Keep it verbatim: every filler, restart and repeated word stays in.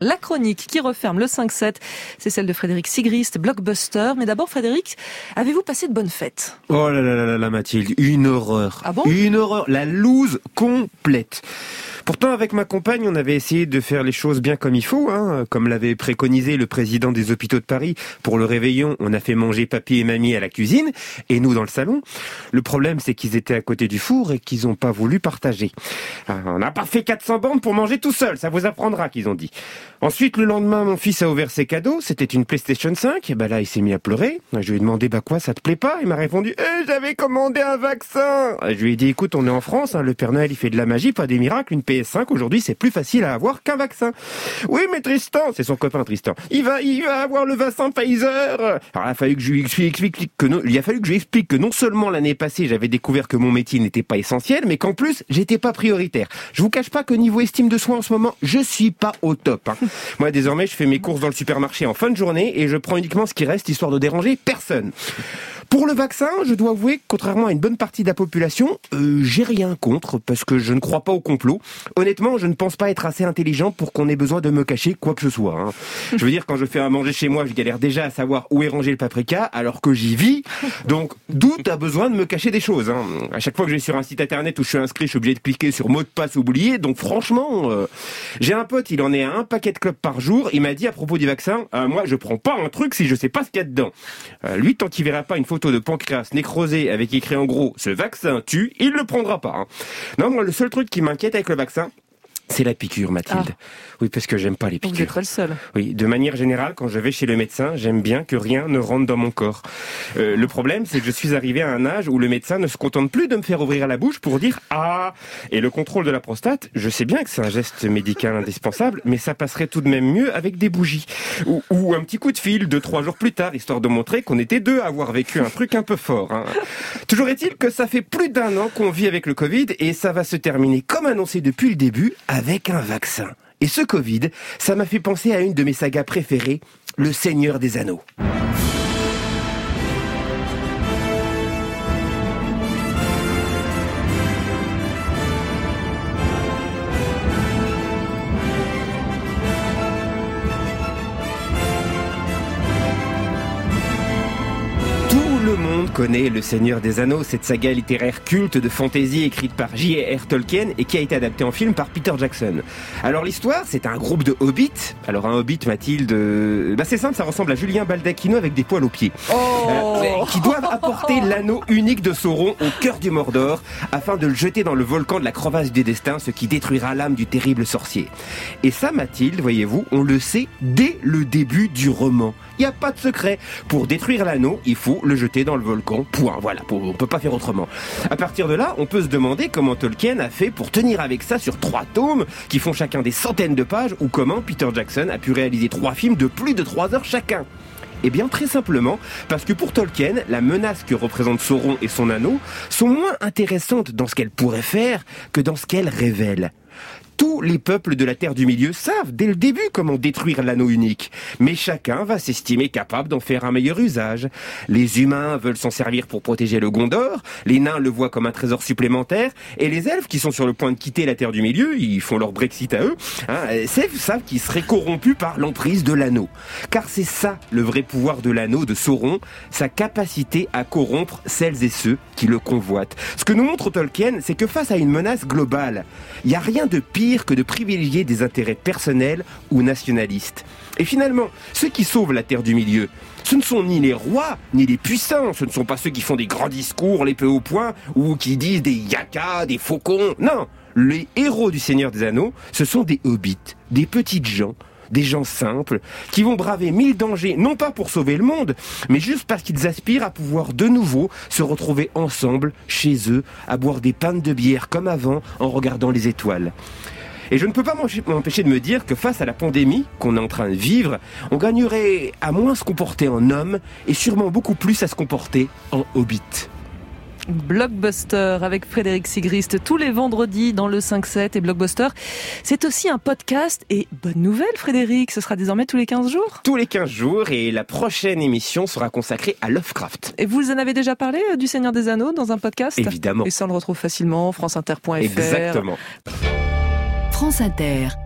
La chronique qui referme le cinq sept, c'est celle de Frédéric Sigrist, Blockbuster. Mais d'abord, Frédéric, avez-vous passé de bonnes fêtes ? Oh là là là là, Mathilde, une horreur. Ah bon ? Une horreur, la loose complète. Pourtant, avec ma compagne, on avait essayé de faire les choses bien comme il faut, hein, comme l'avait préconisé le président des hôpitaux de Paris. Pour le réveillon, on a fait manger papy et mamie à la cuisine, et nous dans le salon. Le problème, c'est qu'ils étaient à côté du four et qu'ils n'ont pas voulu partager. On n'a pas fait quatre cents bornes pour manger tout seul, ça vous apprendra, qu'ils ont dit. Ensuite, le lendemain, mon fils a ouvert ses cadeaux, c'était une PlayStation cinq, et ben là, il s'est mis à pleurer. Je lui ai demandé, bah quoi, ça te plaît pas ? Il m'a répondu, eh, j'avais commandé un vaccin. Je lui ai dit, écoute, on est en France, hein, le Père Noël, il fait de la magie, pas des miracles, une P S cinq, aujourd'hui, c'est plus facile à avoir qu'un vaccin. Oui, mais Tristan, c'est son copain Tristan, il va, il va avoir le vaccin Pfizer. Alors, il a fallu que je lui explique que non, il a fallu que je lui explique que non seulement l'année passée, j'avais découvert que mon métier n'était pas essentiel, mais qu'en plus, j'étais pas prioritaire. Je vous cache pas que niveau estime de soi en ce moment, je suis pas au top, hein. Moi, désormais, je fais mes courses dans le supermarché en fin de journée et je prends uniquement ce qui reste, histoire de déranger personne. Pour le vaccin, je dois avouer que contrairement à une bonne partie de la population, euh, j'ai rien contre, parce que je ne crois pas au complot. Honnêtement, je ne pense pas être assez intelligent pour qu'on ait besoin de me cacher quoi que ce soit, hein. Je veux dire, quand je fais à manger chez moi, je galère déjà à savoir où est rangé le paprika, alors que j'y vis. Donc, d'où t'as besoin de me cacher des choses, hein. À chaque fois que je vais sur un site internet où je suis inscrit, je suis obligé de cliquer sur mot de passe oublié. Donc franchement, euh, j'ai un pote, il en est à un paquet de clopes par jour. Il m'a dit à propos du vaccin, euh, moi je prends pas un truc si je sais pas ce qu'il y a dedans. Euh, lui, tant qu'il verra pas une photo de pancréas nécrosé avec écrit en gros, ce vaccin tue, il le prendra pas, hein. Non, moi le seul truc qui m'inquiète avec le vaccin, c'est la piqûre, Mathilde. Ah. Oui, parce que j'aime pas les piqûres. Vous n'êtes pas le seul. Oui, de manière générale, quand je vais chez le médecin, j'aime bien que rien ne rentre dans mon corps. Euh, le problème, c'est que je suis arrivé à un âge où le médecin ne se contente plus de me faire ouvrir la bouche pour dire « Ah !» Et le contrôle de la prostate, je sais bien que c'est un geste médical indispensable, mais ça passerait tout de même mieux avec des bougies. Ou, ou un petit coup de fil deux, trois jours plus tard, histoire de montrer qu'on était deux à avoir vécu un truc un peu fort, hein. Toujours est-il que ça fait plus d'un an qu'on vit avec le Covid et ça va se terminer, comme annoncé depuis le début, avec un vaccin. Et ce Covid, ça m'a fait penser à une de mes sagas préférées, Le Seigneur des Anneaux. Tout le monde connaît Le Seigneur des Anneaux, cette saga littéraire culte de fantasy écrite par J R R Tolkien et qui a été adaptée en film par Peter Jackson. Alors l'histoire, c'est un groupe de hobbits. Alors un hobbit, Mathilde, euh, bah c'est simple, ça ressemble à Julien Baldacchino avec des poils aux pieds. Oh euh, qui doivent apporter l'anneau unique de Sauron au cœur du Mordor afin de le jeter dans le volcan de la crevasse du destin, ce qui détruira l'âme du terrible sorcier. Et ça, Mathilde, voyez-vous, on le sait dès le début du roman. Il n'y a pas de secret. Pour détruire l'anneau, il faut le jeter dans le volcan. Point. Voilà. On ne peut pas faire autrement. À partir de là, on peut se demander comment Tolkien a fait pour tenir avec ça sur trois tomes qui font chacun des centaines de pages ou comment Peter Jackson a pu réaliser trois films de plus de trois heures chacun. Eh bien, très simplement, parce que pour Tolkien, la menace que représentent Sauron et son anneau sont moins intéressantes dans ce qu'elle pourrait faire que dans ce qu'elle révèle. Tous les peuples de la Terre du Milieu savent dès le début comment détruire l'anneau unique, mais chacun va s'estimer capable d'en faire un meilleur usage. Les humains veulent s'en servir pour protéger le Gondor, les nains le voient comme un trésor supplémentaire, et les elfes qui sont sur le point de quitter la Terre du Milieu, ils font leur Brexit à eux, hein, savent qu'ils seraient corrompus par l'emprise de l'anneau. Car c'est ça le vrai pouvoir de l'anneau de Sauron, sa capacité à corrompre celles et ceux qui le convoitent. Ce que nous montre Tolkien, c'est que face à une menace globale, il n'y a rien de pire que de privilégier des intérêts personnels ou nationalistes. Et finalement, ceux qui sauvent la Terre du Milieu, ce ne sont ni les rois, ni les puissants, ce ne sont pas ceux qui font des grands discours, l'épée au poing, ou qui disent des yakas, des faucons. Non, les héros du Seigneur des Anneaux, ce sont des hobbits, des petites gens, des gens simples, qui vont braver mille dangers, non pas pour sauver le monde, mais juste parce qu'ils aspirent à pouvoir de nouveau se retrouver ensemble, chez eux, à boire des pintes de bière comme avant, en regardant les étoiles. Et je ne peux pas m'empêcher de me dire que face à la pandémie qu'on est en train de vivre, on gagnerait à moins se comporter en homme et sûrement beaucoup plus à se comporter en hobbit. Blockbuster avec Frédéric Sigrist tous les vendredis dans le cinq sept. Et Blockbuster, c'est aussi un podcast. Et bonne nouvelle, Frédéric, ce sera désormais tous les quinze jours. Tous les quinze jours, et la prochaine émission sera consacrée à Lovecraft. Et vous en avez déjà parlé euh, du Seigneur des Anneaux dans un podcast ? Évidemment. Et ça on le retrouve facilement, france inter point f r. Exactement. France Inter.